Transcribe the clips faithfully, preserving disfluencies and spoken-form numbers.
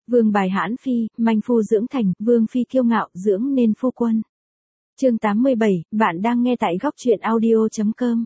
Vương bài hãn phi, manh phu dưỡng thành, vương phi kiêu ngạo, dưỡng nên phu quân. Chương tám mươi bảy, bạn đang nghe tại góc truyện audio chấm com.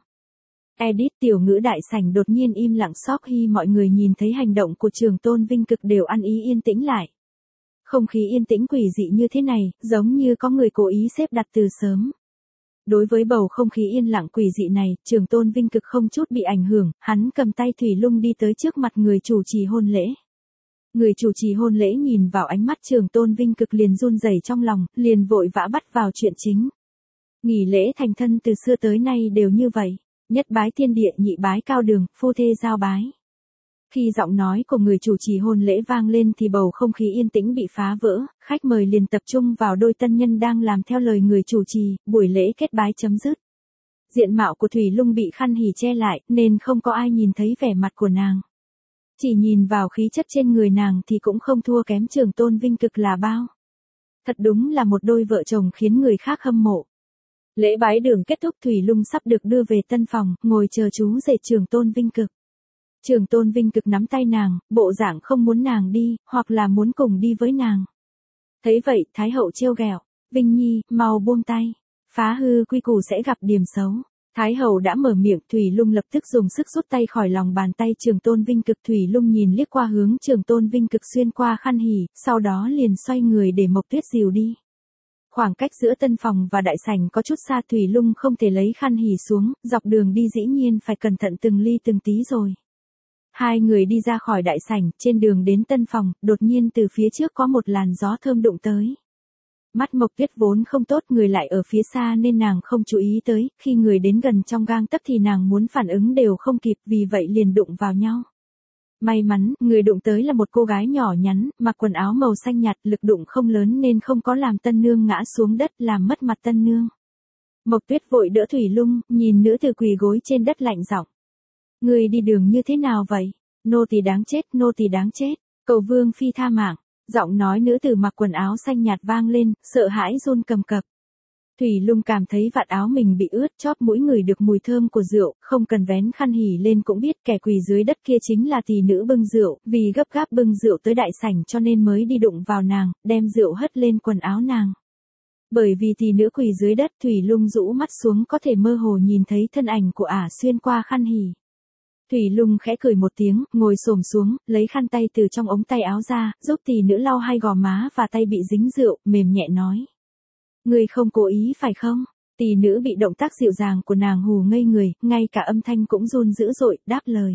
Edit tiểu ngữ đại sảnh đột nhiên im lặng sóc khi mọi người nhìn thấy hành động của Trường Tôn Vinh Cực đều ăn ý yên tĩnh lại. Không khí yên tĩnh quỷ dị như thế này, giống như có người cố ý xếp đặt từ sớm. Đối với bầu không khí yên lặng quỷ dị này, Trường Tôn Vinh Cực không chút bị ảnh hưởng, hắn cầm tay Thủy Lung đi tới trước mặt người chủ trì hôn lễ. Người chủ trì hôn lễ nhìn vào ánh mắt Trường Tôn Vinh Cực liền run rẩy trong lòng, liền vội vã bắt vào chuyện chính. Nghỉ lễ thành thân từ xưa tới nay đều như vậy, nhất bái thiên địa, nhị bái cao đường, phu thê giao bái. Khi giọng nói của người chủ trì hôn lễ vang lên thì bầu không khí yên tĩnh bị phá vỡ, khách mời liền tập trung vào đôi tân nhân đang làm theo lời người chủ trì, buổi lễ kết bái chấm dứt. Diện mạo của Thủy Lung bị khăn hỉ che lại, nên không có ai nhìn thấy vẻ mặt của nàng. Chỉ nhìn vào khí chất trên người nàng thì cũng không thua kém Trường Tôn Vinh Cực là bao. Thật đúng là một đôi vợ chồng khiến người khác hâm mộ. Lễ bái đường kết thúc, Thủy Lung sắp được đưa về tân phòng, ngồi chờ chú rể Trường Tôn Vinh Cực. Trường Tôn Vinh Cực nắm tay nàng, bộ dạng không muốn nàng đi, hoặc là muốn cùng đi với nàng. Thấy vậy, Thái hậu trêu ghẹo, Vinh Nhi, mau buông tay, phá hư quy củ sẽ gặp điểm xấu. Thái hậu đã mở miệng, Thủy Lung lập tức dùng sức rút tay khỏi lòng bàn tay Trường Tôn Vinh Cực. Thủy Lung nhìn liếc qua hướng Trường Tôn Vinh Cực xuyên qua khăn hỉ, sau đó liền xoay người để Mộc Tuyết dìu đi. Khoảng cách giữa tân phòng và đại sảnh có chút xa, Thủy Lung không thể lấy khăn hỉ xuống, dọc đường đi dĩ nhiên phải cẩn thận từng ly từng tí rồi. Hai người đi ra khỏi đại sảnh, trên đường đến tân phòng, đột nhiên từ phía trước có một làn gió thơm đụng tới. Mắt Mộc Tuyết vốn không tốt, người lại ở phía xa nên nàng không chú ý tới, khi người đến gần trong gang tấc thì nàng muốn phản ứng đều không kịp, vì vậy liền đụng vào nhau. May mắn, người đụng tới là một cô gái nhỏ nhắn, mặc quần áo màu xanh nhạt, lực đụng không lớn nên không có làm tân nương ngã xuống đất làm mất mặt tân nương. Mộc Tuyết vội đỡ Thủy Lung, nhìn nữ tử quỳ gối trên đất lạnh giọng. Người đi đường như thế nào vậy? Nô tỳ đáng chết, nô tỳ đáng chết, cầu vương phi tha mạng. Giọng nói nữ tử mặc quần áo xanh nhạt vang lên, sợ hãi run cầm cập. Thủy Lung cảm thấy vạt áo mình bị ướt, chóp mũi ngửi được mùi thơm của rượu, không cần vén khăn hỉ lên cũng biết kẻ quỳ dưới đất kia chính là tỷ nữ bưng rượu, vì gấp gáp bưng rượu tới đại sảnh cho nên mới đi đụng vào nàng, đem rượu hất lên quần áo nàng. Bởi vì tỷ nữ quỳ dưới đất, Thủy Lung rũ mắt xuống có thể mơ hồ nhìn thấy thân ảnh của ả xuyên qua khăn hỉ. Thủy Lung khẽ cười một tiếng, ngồi xổm xuống, lấy khăn tay từ trong ống tay áo ra, giúp tỷ nữ lau hai gò má và tay bị dính rượu, mềm nhẹ nói. Người không cố ý phải không? Tỷ nữ bị động tác dịu dàng của nàng hù ngây người, ngay cả âm thanh cũng run dữ dội, đáp lời.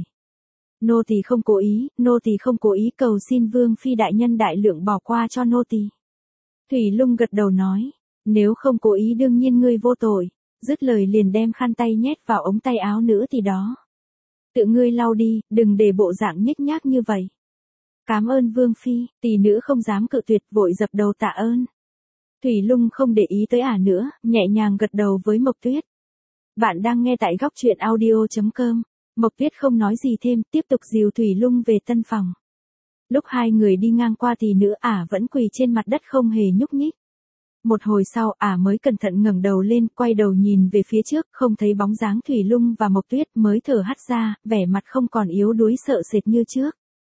Nô tỳ không cố ý, nô tỳ không cố ý, cầu xin vương phi đại nhân đại lượng bỏ qua cho nô tỳ. Thủy Lung gật đầu nói, nếu không cố ý đương nhiên ngươi vô tội, dứt lời liền đem khăn tay nhét vào ống tay áo nữ tỷ đó. Tự ngươi lau đi, đừng để bộ dạng nhếch nhác như vậy. Cảm ơn vương phi, tỷ nữ không dám cự tuyệt, vội dập đầu tạ ơn. Thủy Lung không để ý tới ả nữa, nhẹ nhàng gật đầu với Mộc Tuyết. Bạn đang nghe tại góc truyện audio chấm com. Mộc Tuyết không nói gì thêm, tiếp tục dìu Thủy Lung về tân phòng. Lúc hai người đi ngang qua tỷ nữ, ả vẫn quỳ trên mặt đất không hề nhúc nhích. Một hồi sau, ả mới cẩn thận ngẩng đầu lên, quay đầu nhìn về phía trước, không thấy bóng dáng Thủy Lung và Mộc Tuyết, mới thở hắt ra, vẻ mặt không còn yếu đuối sợ sệt như trước.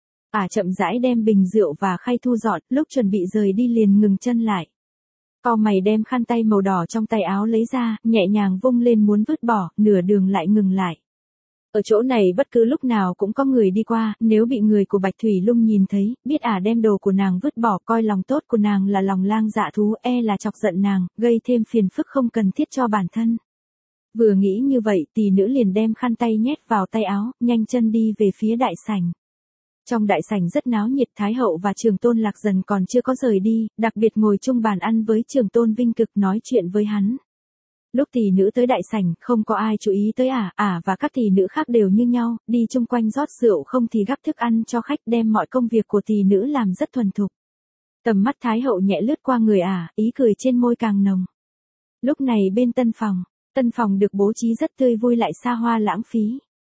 Ả chậm rãi đem bình rượu và khay thu dọn, lúc chuẩn bị rời đi liền ngừng chân lại. Cau mày đem khăn tay màu đỏ trong tay áo lấy ra, nhẹ nhàng vung lên muốn vứt bỏ, nửa đường lại ngừng lại. Ở chỗ này bất cứ lúc nào cũng có người đi qua, nếu bị người của Bạch Thủy Lung nhìn thấy, biết ả đem đồ của nàng vứt bỏ, coi lòng tốt của nàng là lòng lang dạ thú, e là chọc giận nàng, gây thêm phiền phức không cần thiết cho bản thân. Vừa nghĩ như vậy, tỷ nữ liền đem khăn tay nhét vào tay áo, nhanh chân đi về phía đại sảnh. Trong đại sảnh rất náo nhiệt, Thái hậu và Trường Tôn Lạc Dần còn chưa có rời đi, đặc biệt ngồi chung bàn ăn với Trường Tôn Vinh Cực nói chuyện với hắn. Lúc tỷ nữ tới đại sảnh, không có ai chú ý tới ả, ả và các tỷ nữ khác đều như nhau, đi chung quanh rót rượu không thì gắp thức ăn cho khách, đem mọi công việc của tỷ nữ làm rất thuần thục. Tầm mắt Thái hậu nhẹ lướt qua người ả, ý cười trên môi càng nồng. Lúc này bên tân phòng, tân phòng được bố trí rất tươi vui lại xa hoa lãng phí.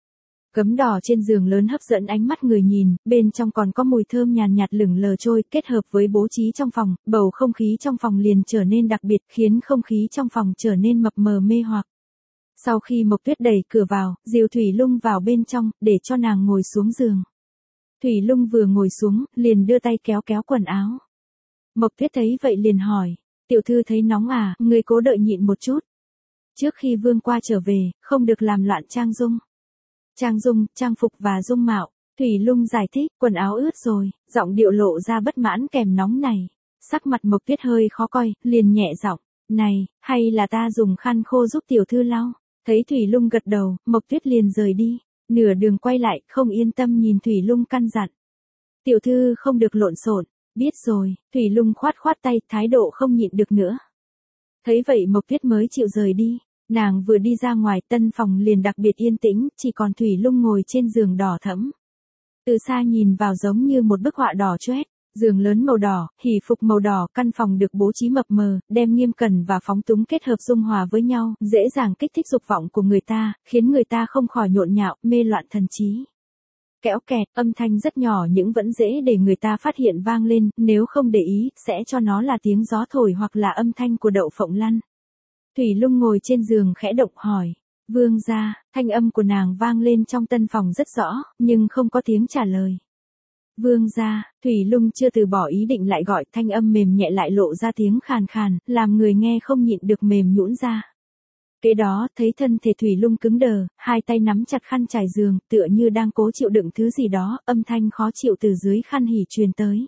Gấm đỏ trên giường lớn hấp dẫn ánh mắt người nhìn, bên trong còn có mùi thơm nhàn nhạt lửng lờ trôi, kết hợp với bố trí trong phòng, bầu không khí trong phòng liền trở nên đặc biệt, khiến không khí trong phòng trở nên mập mờ mê hoặc. Sau khi Mộc Tuyết đẩy cửa vào, dìu Thủy Lung vào bên trong, để cho nàng ngồi xuống giường. Thủy Lung vừa ngồi xuống, liền đưa tay kéo kéo quần áo. Mộc Tuyết thấy vậy liền hỏi, tiểu thư thấy nóng à, ngươi cố đợi nhịn một chút. Trước khi vương qua trở về, không được làm loạn trang dung. Trang dung, trang phục và dung mạo. Thủy Lung giải thích, quần áo ướt rồi, giọng điệu lộ ra bất mãn kèm nóng này. Sắc mặt Mộc Tuyết hơi khó coi, liền nhẹ giọng, này, hay là ta dùng khăn khô giúp tiểu thư lau. Thấy Thủy Lung gật đầu, Mộc Tuyết liền rời đi. Nửa đường quay lại, không yên tâm nhìn Thủy Lung căn dặn. Tiểu thư không được lộn xộn. Biết rồi, Thủy Lung khoát khoát tay, thái độ không nhịn được nữa. Thấy vậy Mộc Tuyết mới chịu rời đi. Nàng vừa đi ra ngoài, tân phòng liền đặc biệt yên tĩnh, chỉ còn Thủy Lung ngồi trên giường đỏ thẫm. Từ xa nhìn vào giống như một bức họa đỏ chóét, giường lớn màu đỏ, hỉ phục màu đỏ, căn phòng được bố trí mập mờ, đem nghiêm cẩn và phóng túng kết hợp dung hòa với nhau, dễ dàng kích thích dục vọng của người ta, khiến người ta không khỏi nhộn nhạo, mê loạn thần trí. Kéo kẹt, âm thanh rất nhỏ nhưng vẫn dễ để người ta phát hiện vang lên, nếu không để ý, sẽ cho nó là tiếng gió thổi hoặc là âm thanh của đậu phộng lăn. Thủy Lung ngồi trên giường khẽ động hỏi, vương gia, thanh âm của nàng vang lên trong tân phòng rất rõ, nhưng không có tiếng trả lời. Vương gia, Thủy Lung chưa từ bỏ ý định lại gọi, thanh âm mềm nhẹ lại lộ ra tiếng khàn khàn, làm người nghe không nhịn được mềm nhũn ra. Kế đó, thấy thân thể Thủy Lung cứng đờ, hai tay nắm chặt khăn trải giường, tựa như đang cố chịu đựng thứ gì đó, âm thanh khó chịu từ dưới khăn hỉ truyền tới.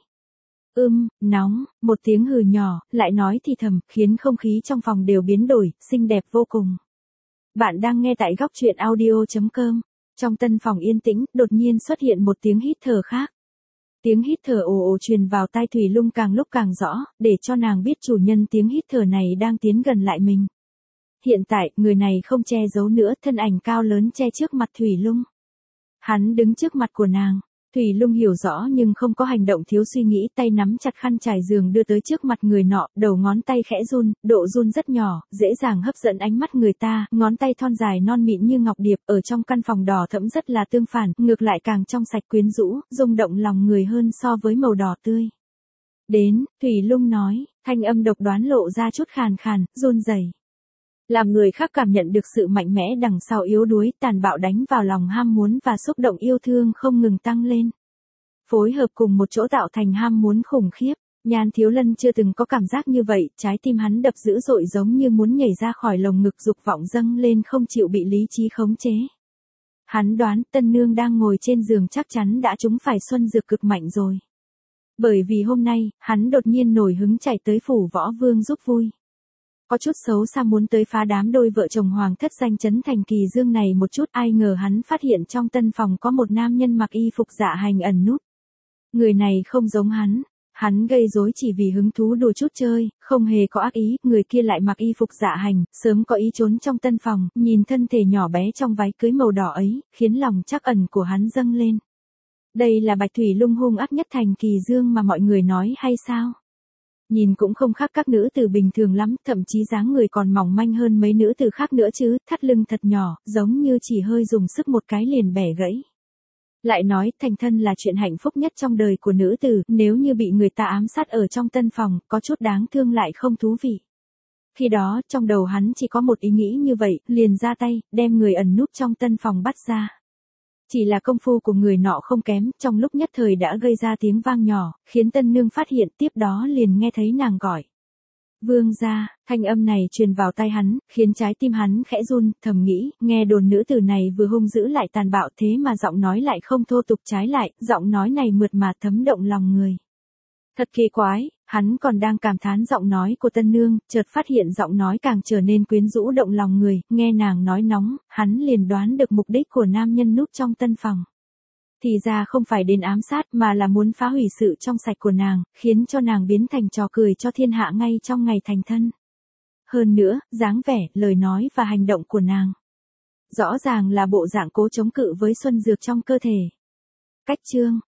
Ưm, nóng, một tiếng hừ nhỏ, lại nói thì thầm, khiến không khí trong phòng đều biến đổi, xinh đẹp vô cùng. Bạn đang nghe tại góc truyện audio chấm com. Trong tân phòng yên tĩnh, đột nhiên xuất hiện một tiếng hít thở khác. Tiếng hít thở ồ ồ truyền vào tai Thủy Lung càng lúc càng rõ, để cho nàng biết chủ nhân tiếng hít thở này đang tiến gần lại mình. Hiện tại, người này không che giấu nữa, thân ảnh cao lớn che trước mặt Thủy Lung. Hắn đứng trước mặt của nàng. Thủy Lung hiểu rõ nhưng không có hành động thiếu suy nghĩ, tay nắm chặt khăn trải giường đưa tới trước mặt người nọ, đầu ngón tay khẽ run, độ run rất nhỏ, dễ dàng hấp dẫn ánh mắt người ta, ngón tay thon dài non mịn như ngọc điệp, ở trong căn phòng đỏ thẫm rất là tương phản, ngược lại càng trong sạch quyến rũ, rung động lòng người hơn so với màu đỏ tươi. Đến, Thủy Lung nói, thanh âm độc đoán lộ ra chút khàn khàn, run rẩy. Làm người khác cảm nhận được sự mạnh mẽ đằng sau yếu đuối, tàn bạo đánh vào lòng ham muốn và xúc động yêu thương không ngừng tăng lên. Phối hợp cùng một chỗ tạo thành ham muốn khủng khiếp. Nhan Thiếu Lân chưa từng có cảm giác như vậy, trái tim hắn đập dữ dội giống như muốn nhảy ra khỏi lồng ngực, dục vọng dâng lên không chịu bị lý trí khống chế. Hắn đoán tân nương đang ngồi trên giường chắc chắn đã trúng phải xuân dược cực mạnh rồi. Bởi vì hôm nay, hắn đột nhiên nổi hứng chạy tới phủ Võ Vương giúp vui. Có chút xấu xa muốn tới phá đám đôi vợ chồng hoàng thất danh chấn thành Kỳ Dương này một chút, ai ngờ hắn phát hiện trong tân phòng có một nam nhân mặc y phục dạ hành ẩn núp. Người này không giống hắn, hắn gây rối chỉ vì hứng thú đùa chút chơi, không hề có ác ý, người kia lại mặc y phục dạ hành, sớm có ý trốn trong tân phòng, nhìn thân thể nhỏ bé trong váy cưới màu đỏ ấy, khiến lòng trắc ẩn của hắn dâng lên. Đây là Bạch Thủy Lung hung ác nhất thành Kỳ Dương mà mọi người nói hay sao? Nhìn cũng không khác các nữ tử bình thường lắm, thậm chí dáng người còn mỏng manh hơn mấy nữ tử khác nữa chứ, thắt lưng thật nhỏ, giống như chỉ hơi dùng sức một cái liền bẻ gãy. Lại nói, thành thân là chuyện hạnh phúc nhất trong đời của nữ tử, nếu như bị người ta ám sát ở trong tân phòng, có chút đáng thương lại không thú vị. Khi đó, trong đầu hắn chỉ có một ý nghĩ như vậy, liền ra tay, đem người ẩn núp trong tân phòng bắt ra. Chỉ là công phu của người nọ không kém, trong lúc nhất thời đã gây ra tiếng vang nhỏ, khiến tân nương phát hiện, tiếp đó liền nghe thấy nàng gọi. Vương gia, thanh âm này truyền vào tai hắn, khiến trái tim hắn khẽ run, thầm nghĩ, nghe đồn nữ tử này vừa hung dữ lại tàn bạo thế mà giọng nói lại không thô tục, trái lại, giọng nói này mượt mà thấm động lòng người. Thật kỳ quái, hắn còn đang cảm thán giọng nói của tân nương, chợt phát hiện giọng nói càng trở nên quyến rũ động lòng người, nghe nàng nói nóng, hắn liền đoán được mục đích của nam nhân núp trong tân phòng. Thì ra không phải đến ám sát mà là muốn phá hủy sự trong sạch của nàng, khiến cho nàng biến thành trò cười cho thiên hạ ngay trong ngày thành thân. Hơn nữa, dáng vẻ, lời nói và hành động của nàng. Rõ ràng là bộ dạng cố chống cự với xuân dược trong cơ thể. Cách chương,